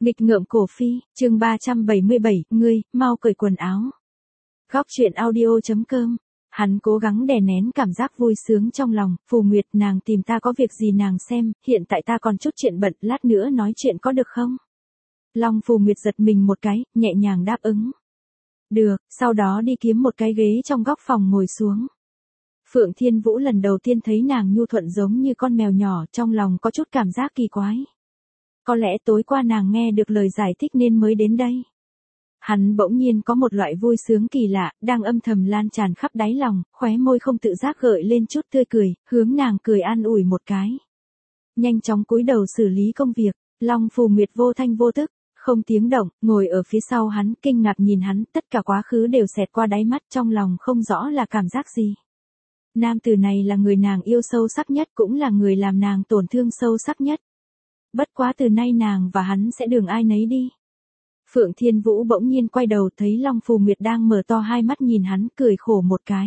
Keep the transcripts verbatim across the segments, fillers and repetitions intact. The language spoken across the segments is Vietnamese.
Nghịch ngợm cổ phi, chương ba trăm bảy mươi bảy, ngươi, mau cởi quần áo. Góc truyện audio chấm com. Hắn cố gắng đè nén cảm giác vui sướng trong lòng, Phù Nguyệt, nàng tìm ta có việc gì nàng xem, hiện tại ta còn chút chuyện bận, lát nữa nói chuyện có được không? Long Phù Nguyệt giật mình một cái, nhẹ nhàng đáp ứng. Được, sau đó đi kiếm một cái ghế trong góc phòng ngồi xuống. Phượng Thiên Vũ lần đầu tiên thấy nàng nhu thuận giống như con mèo nhỏ, trong lòng có chút cảm giác kỳ quái. Có lẽ tối qua nàng nghe được lời giải thích nên mới đến đây. Hắn bỗng nhiên có một loại vui sướng kỳ lạ, đang âm thầm lan tràn khắp đáy lòng, khóe môi không tự giác gợi lên chút tươi cười, hướng nàng cười an ủi một cái. Nhanh chóng cúi đầu xử lý công việc, Long Phù Nguyệt vô thanh vô tức, không tiếng động, ngồi ở phía sau hắn, kinh ngạc nhìn hắn, tất cả quá khứ đều xẹt qua đáy mắt, trong lòng không rõ là cảm giác gì. Nam tử này là người nàng yêu sâu sắc nhất, cũng là người làm nàng tổn thương sâu sắc nhất. Bất quá từ nay nàng và hắn sẽ đường ai nấy đi. Phượng Thiên Vũ bỗng nhiên quay đầu thấy Long Phù Nguyệt đang mở to hai mắt nhìn hắn, cười khổ một cái.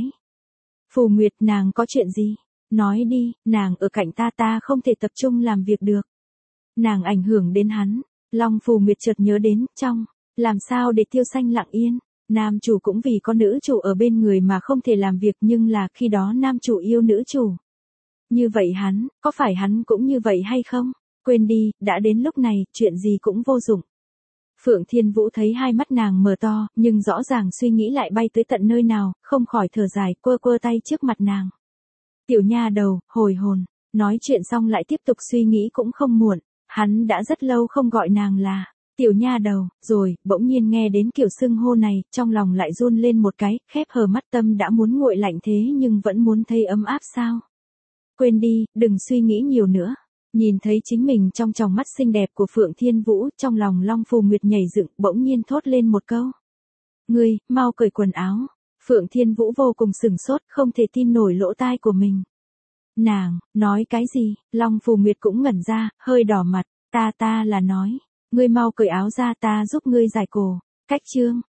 Phù Nguyệt, nàng có chuyện gì? Nói đi, nàng ở cạnh ta ta không thể tập trung làm việc được. Nàng ảnh hưởng đến hắn. Long Phù Nguyệt chợt nhớ đến, trong, làm sao để Tiêu Xanh lặng yên. Nam chủ cũng vì có nữ chủ ở bên người mà không thể làm việc, nhưng là khi đó nam chủ yêu nữ chủ. Như vậy hắn, có phải hắn cũng như vậy hay không? Quên đi, đã đến lúc này, chuyện gì cũng vô dụng. Phượng Thiên Vũ thấy hai mắt nàng mở to, nhưng rõ ràng suy nghĩ lại bay tới tận nơi nào, không khỏi thở dài, quơ quơ tay trước mặt nàng. Tiểu nha đầu, hồi hồn, nói chuyện xong lại tiếp tục suy nghĩ cũng không muộn, hắn đã rất lâu không gọi nàng là tiểu nha đầu, rồi, bỗng nhiên nghe đến kiểu xưng hô này, trong lòng lại run lên một cái, khép hờ mắt, tâm đã muốn nguội lạnh thế nhưng vẫn muốn thấy ấm áp sao. Quên đi, đừng suy nghĩ nhiều nữa. Nhìn thấy chính mình trong tròng mắt xinh đẹp của Phượng Thiên Vũ, trong lòng Long Phù Nguyệt nhảy dựng, bỗng nhiên thốt lên một câu. Ngươi, mau cởi quần áo. Phượng Thiên Vũ vô cùng sửng sốt, không thể tin nổi lỗ tai của mình. Nàng, nói cái gì? Long Phù Nguyệt cũng ngẩn ra, hơi đỏ mặt, ta ta là nói. Ngươi mau cởi áo ra, ta giúp ngươi giải cổ. Cách chương,